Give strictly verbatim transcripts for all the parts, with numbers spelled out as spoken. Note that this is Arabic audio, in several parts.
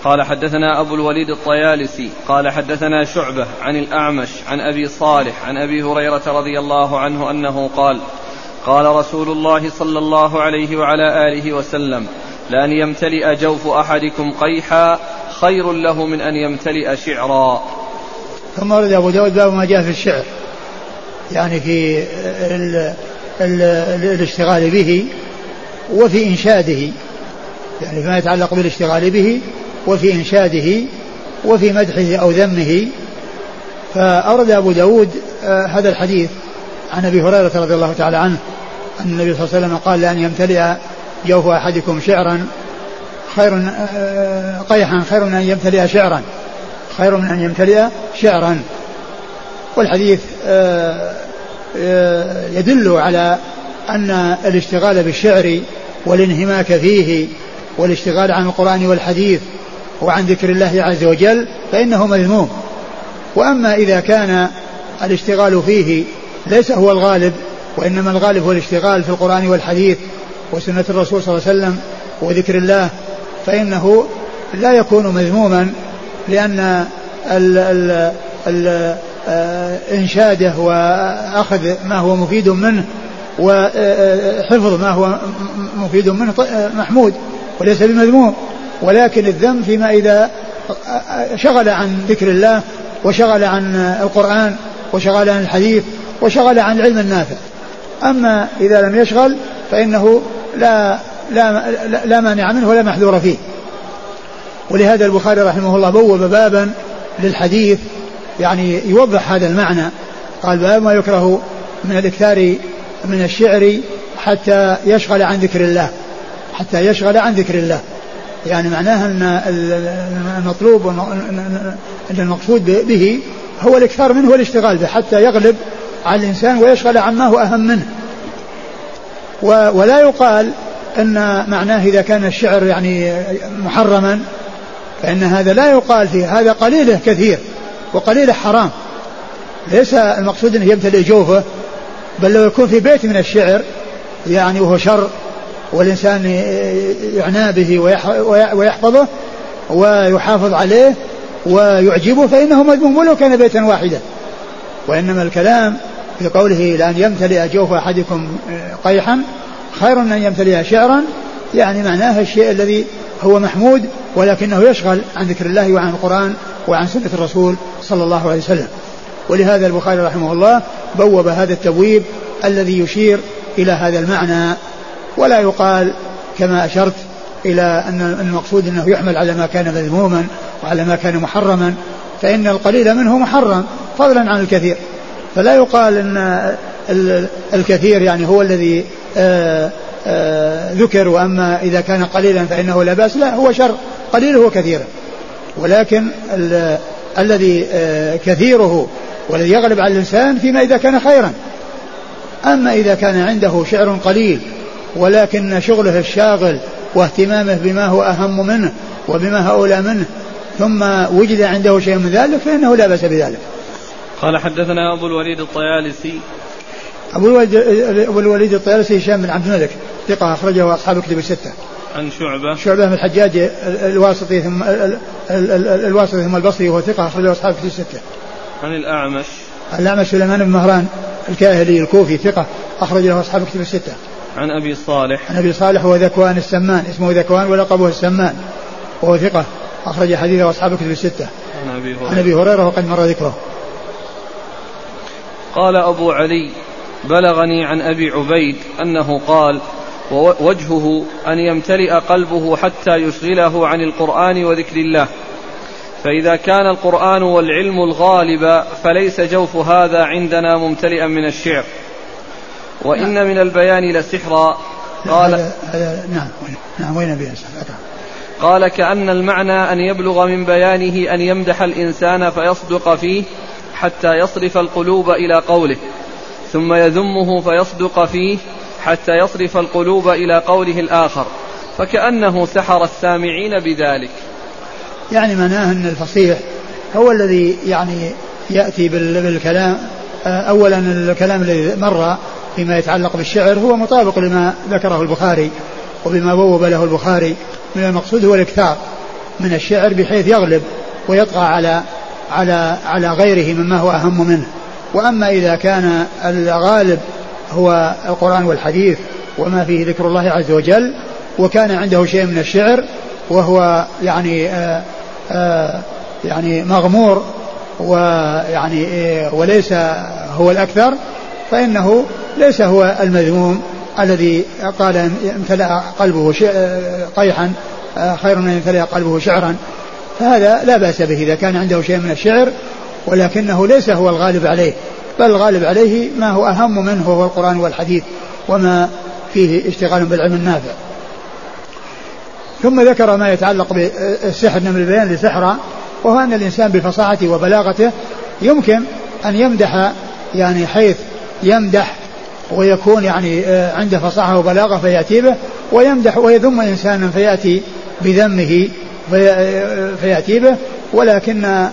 قال حدثنا أبو الوليد الطيالسي قال حدثنا شعبة عن الأعمش عن أبي صالح عن أبي هريرة رضي الله عنه أنه قال قال رسول الله صلى الله عليه وعلى آله وسلم لأن يمتلئ جوف أحدكم قيحا خير له من أن يمتلئ شعرا. ثم ورد أبو داود باب ما جاء في الشعر، يعني في ال ال الاشتغال به وفي إنشاده، يعني فيما يتعلق بالاشتغال به وفي إنشاده وفي مدحه أو ذمه. فأورد أبو داود آه هذا الحديث عن أبي هريرة رضي الله تعالى عنه أن النبي صلى الله عليه وسلم قال لأن يمتلئ جوف أحدكم شعرا خير آه قيحا خير من أن يمتلئ شعرا خير من أن يمتلئ شعرا. والحديث آه آه يدل على أن الاشتغال بالشعر والانهماك فيه والاشتغال عن القرآن والحديث وعن ذكر الله عز وجل فإنه مذموم. وأما إذا كان الاشتغال فيه ليس هو الغالب وإنما الغالب هو الاشتغال في القرآن والحديث وسنة الرسول صلى الله عليه وسلم وذكر الله فإنه لا يكون مذموما، لأن ال ال ال إنشاده وأخذ ما هو مفيد منه وحفظ ما هو مفيد منه محمود وليس بمذموم. ولكن الذم فيما إذا شغل عن ذكر الله وشغل عن القرآن وشغل عن الحديث وشغل عن العلم النافع. أما إذا لم يشغل فإنه لا, لا, لا مانع منه ولا محذور فيه. ولهذا البخاري رحمه الله بوب بابا للحديث يعني يوضح هذا المعنى، قال باب ما يكره من الاكثار من الشعر حتى يشغل عن ذكر الله حتى يشغل عن ذكر الله، يعني معناها أن المطلوب أن المقصود به هو الإكثار منه والاشتغال به حتى يغلب على الإنسان ويشغل عما هو أهم منه. ولا يقال أن معناه إذا كان الشعر يعني محرما فإن هذا لا يقال فيه، هذا قليله كثير وقليله حرام، ليس المقصود أنه يمتلئ جوفه، بل لو يكون في بيت من الشعر يعني وهو شر والإنسان يعنى به ويحفظه ويحافظ عليه ويعجبه فإنه مذموم ولو كان بيتا واحدا. وإنما الكلام في قوله لأن يمتلئ جوف أحدكم قيحا خير من أن يمتلئ شعرا، يعني معناه الشيء الذي هو محمود ولكنه يشغل عن ذكر الله وعن القرآن وعن سنة الرسول صلى الله عليه وسلم. ولهذا البخاري رحمه الله بوب هذا التبويب الذي يشير إلى هذا المعنى. ولا يقال كما أشرت إلى أن المقصود أنه يحمل على ما كان مذموما وعلى ما كان محرما، فإن القليل منه محرم فضلا عن الكثير. فلا يقال أن الكثير يعني هو الذي آآ آآ ذكر، وأما إذا كان قليلا فإنه لا بأس، لا، هو شر قليله وكثيره، ولكن الذي كثيره والذي يغلب على الإنسان فيما إذا كان خيرا. أما إذا كان عنده شعر قليل ولكن شغله الشاغل واهتمامه بما هو أهم منه وبما هو أولى منه ثم وجد عنده شيء من ذلك فإنه لا بأس بذلك. قال حدثنا أبو الوليد الطيالسي أبو الوليد, أبو الوليد الطيالسي هشام بن عبد الملك ثقة أخرجه أصحاب الكتب الستة. عن شعبة شعبة من الحجاج الواسطي ثم الواسطي ثم البصري وهو ثقة أخرجه أصحاب الكتب الستة. عن الأعمش الأعمش سليمان بن مهران الكاهلي الكوفي ثقة أخرج له أصحاب الكتب الستة. عن أبي صالح عن أبي صالح هو ذكوان السمان، اسمه ذكوان ولقبه السمان، وهو ثقة أخرج حديثه أصحاب الكتب الستة. عن أبي هريرة, عن أبي هريرة وقد مر ذكره. قال أبو علي بلغني عن أبي عبيد أنه قال ووجهه أن يمتلئ قلبه حتى يشغله عن القرآن وذكر الله، فإذا كان القرآن والعلم الغالب فليس جوف هذا عندنا ممتلئا من الشعر، وإن نعم. من البيان لسحرا. قال هذا هذا نعم نعم وين بيان قال كأن المعنى أن يبلغ من بيانه أن يمدح الإنسان فيصدق فيه حتى يصرف القلوب إلى قوله، ثم يذمه فيصدق فيه حتى يصرف القلوب إلى قوله الآخر، فكأنه سحر السامعين بذلك. يعني معناه أن الفصيح هو الذي يعني يأتي بالكلام. أولا الكلام الذي مر فيما يتعلق بالشعر هو مطابق لما ذكره البخاري وبما بوب له البخاري من المقصود هو الإكثار من الشعر بحيث يغلب ويطغى على على على غيره مما هو أهم منه. وأما إذا كان الغالب هو القرآن والحديث وما فيه ذكر الله عز وجل، وكان عنده شيء من الشعر وهو يعني آآ آآ يعني مغمور ويعني وليس هو الأكثر، فإنه ليس هو المذموم الذي قال امتلأ قلبه قيحا خير من امتلأ قلبه شعرا، فهذا لا بأس به إذا كان عنده شيء من الشعر، ولكنه ليس هو الغالب عليه، بل الغالب عليه ما هو أهم منه هو القرآن والحديث وما فيه اشتغال بالعلم النافع. ثم ذكر ما يتعلق بالسحر من البيان لسحرا، وهو أن الإنسان بفصاحته وبلاغته يمكن أن يمدح، يعني حيث يمدح ويكون يعني عنده فصاحة وبلاغة فيأتي به، ويمدح ويذم إنسانا فيأتي بذمه فيأتي به، ولكن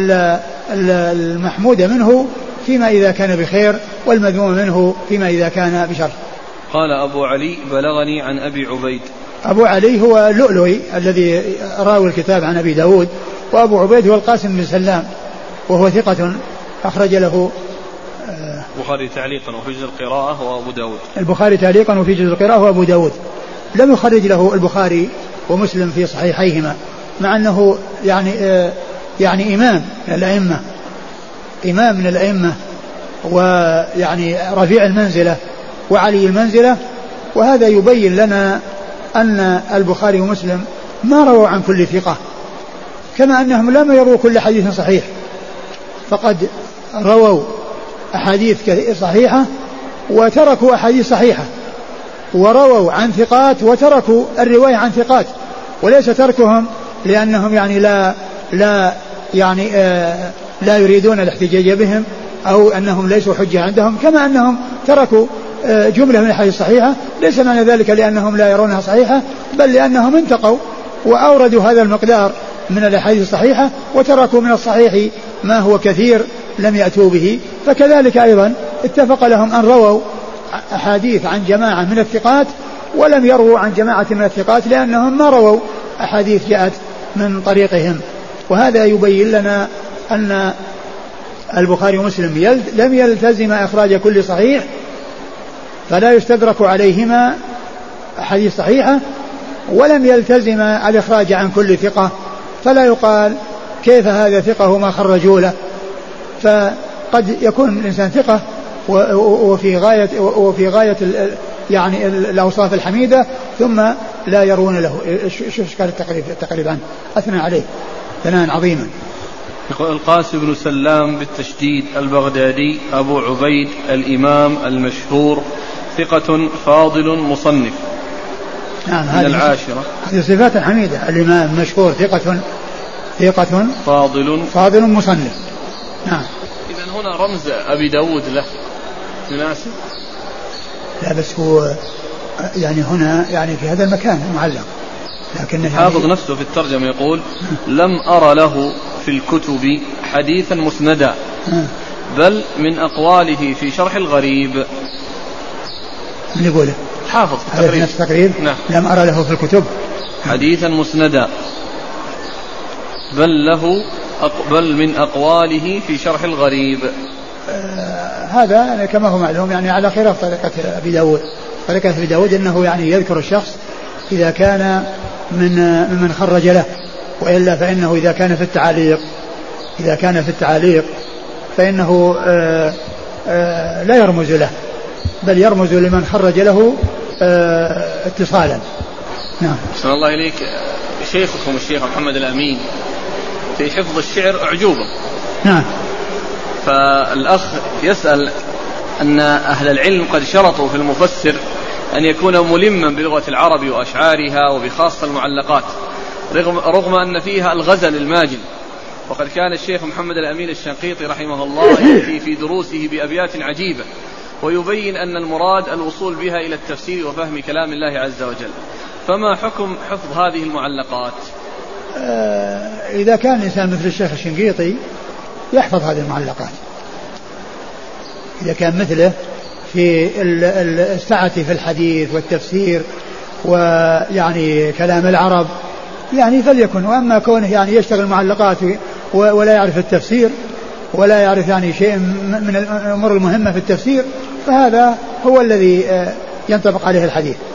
المحمود منه فيما إذا كان بخير، والمذموم منه فيما إذا كان بشر. قال أبو علي بلغني عن أبي عبيد. أبو علي هو اللؤلؤي الذي راوي الكتاب عن أبي داود، وأبو عبيد هو القاسم بن سلام وهو ثقة أخرج له البخاري تعليقا وفي جزء القراءة وأبو داود. البخاري تعليقا وفي جزء القراءة وأبو داود. لم يخرج له البخاري ومسلم في صحيحيهما، مع أنه يعني آه يعني إمام من الأئمة إمام من الأئمة ويعني رفيع المنزلة وعلي المنزلة، وهذا يبين لنا أن البخاري ومسلم ما رووا عن كل ثقة، كما أنهم لم يروا كل حديث صحيح، فقد رووا أحاديث صحيحة وتركوا أحاديث صحيحة، ورووا عن ثقات وتركوا الرواية عن ثقات، وليس تركهم لأنهم يعني لا لا يعني آه لا يريدون الاحتجاج بهم أو أنهم ليسوا حجة عندهم، كما أنهم تركوا آه جملة من الأحاديث الصحيحة، ليس معنى ذلك لأنهم لا يرونها صحيحة، بل لأنهم انتقوا وأوردوا هذا المقدار من الأحاديث الصحيحة وتركوا من الصحيح ما هو كثير لم يأتوا به. فكذلك أيضا اتفق لهم أن رووا أحاديث عن جماعة من الثقات ولم يروا عن جماعة من الثقات، لأنهم ما رووا أحاديث جاءت من طريقهم. وهذا يبين لنا أن البخاري ومسلم لم يلتزم إخراج كل صحيح، فلا يستدرك عليهما أحاديث صحيحة، ولم يلتزم الإخراج عن كل ثقة، فلا يقال كيف هذا ثقة وما خرجوا له. فقد يكون الإنسان ثقة وفي غاية وفي غاية يعني الأوصاف الحميدة ثم لا يرون له. شوف اشكال التقريب التقريب عنه أثنى عليه ثناء عظيما. يقول القاسم بن سلام بالتشديد البغدادي أبو عبيد الإمام المشهور ثقة فاضل مصنف. نعم، من العاشرة. هذه صفات حميدة، الإمام مشهور ثقة ثقة فاضل فاضل مصنف. نعم. إذن هنا رمز أبي داود له مناسب؟ لا بس هو يعني هنا يعني في هذا المكان معلق، لكن حافظ يعني نفسه في الترجمة يقول لم أرى له في الكتب حديثا مسندا بل من أقواله في شرح الغريب. من يقوله؟ حافظ تقريب. نفس تقريب. نعم. لم أرى له في الكتب حديثا مسندا بل له بل من أقواله في شرح الغريب. آه هذا كما هو معلوم يعني على خلاف طريقة أبي داود. طريقة أبي داود أنه يعني يذكر الشخص إذا كان من من خرج له، وإلا فإنه إذا كان في التعاليق إذا كان في التعاليق فإنه آه آه لا يرمز له، بل يرمز لمن خرج له آه اتصالا. نعم. أحسن الله إليك. شيخكم الشيخ محمد الأمين في حفظ الشعر أعجوبة. نعم. فالأخ يسأل أن أهل العلم قد شرطوا في المفسر أن يكون ملما بلغة العرب وأشعارها وبخاصة المعلقات، رغم, رغم أن فيها الغزل الماجن. وقد كان الشيخ محمد الأمين الشنقيطي رحمه الله يأتي في دروسه بأبيات عجيبة ويبين أن المراد الوصول بها إلى التفسير وفهم كلام الله عز وجل. فما حكم حفظ هذه المعلقات؟ آه إذا كان الإنسان مثل الشيخ الشنقيطي يحفظ هذه المعلقات، إذا كان مثله في السعة في الحديث والتفسير ويعني كلام العرب يعني فليكن. وأما كونه يعني يشتغل معلقات ولا يعرف التفسير ولا يعرف يعني شيء من الأمور المهمة في التفسير، فهذا هو الذي ينطبق عليه الحديث.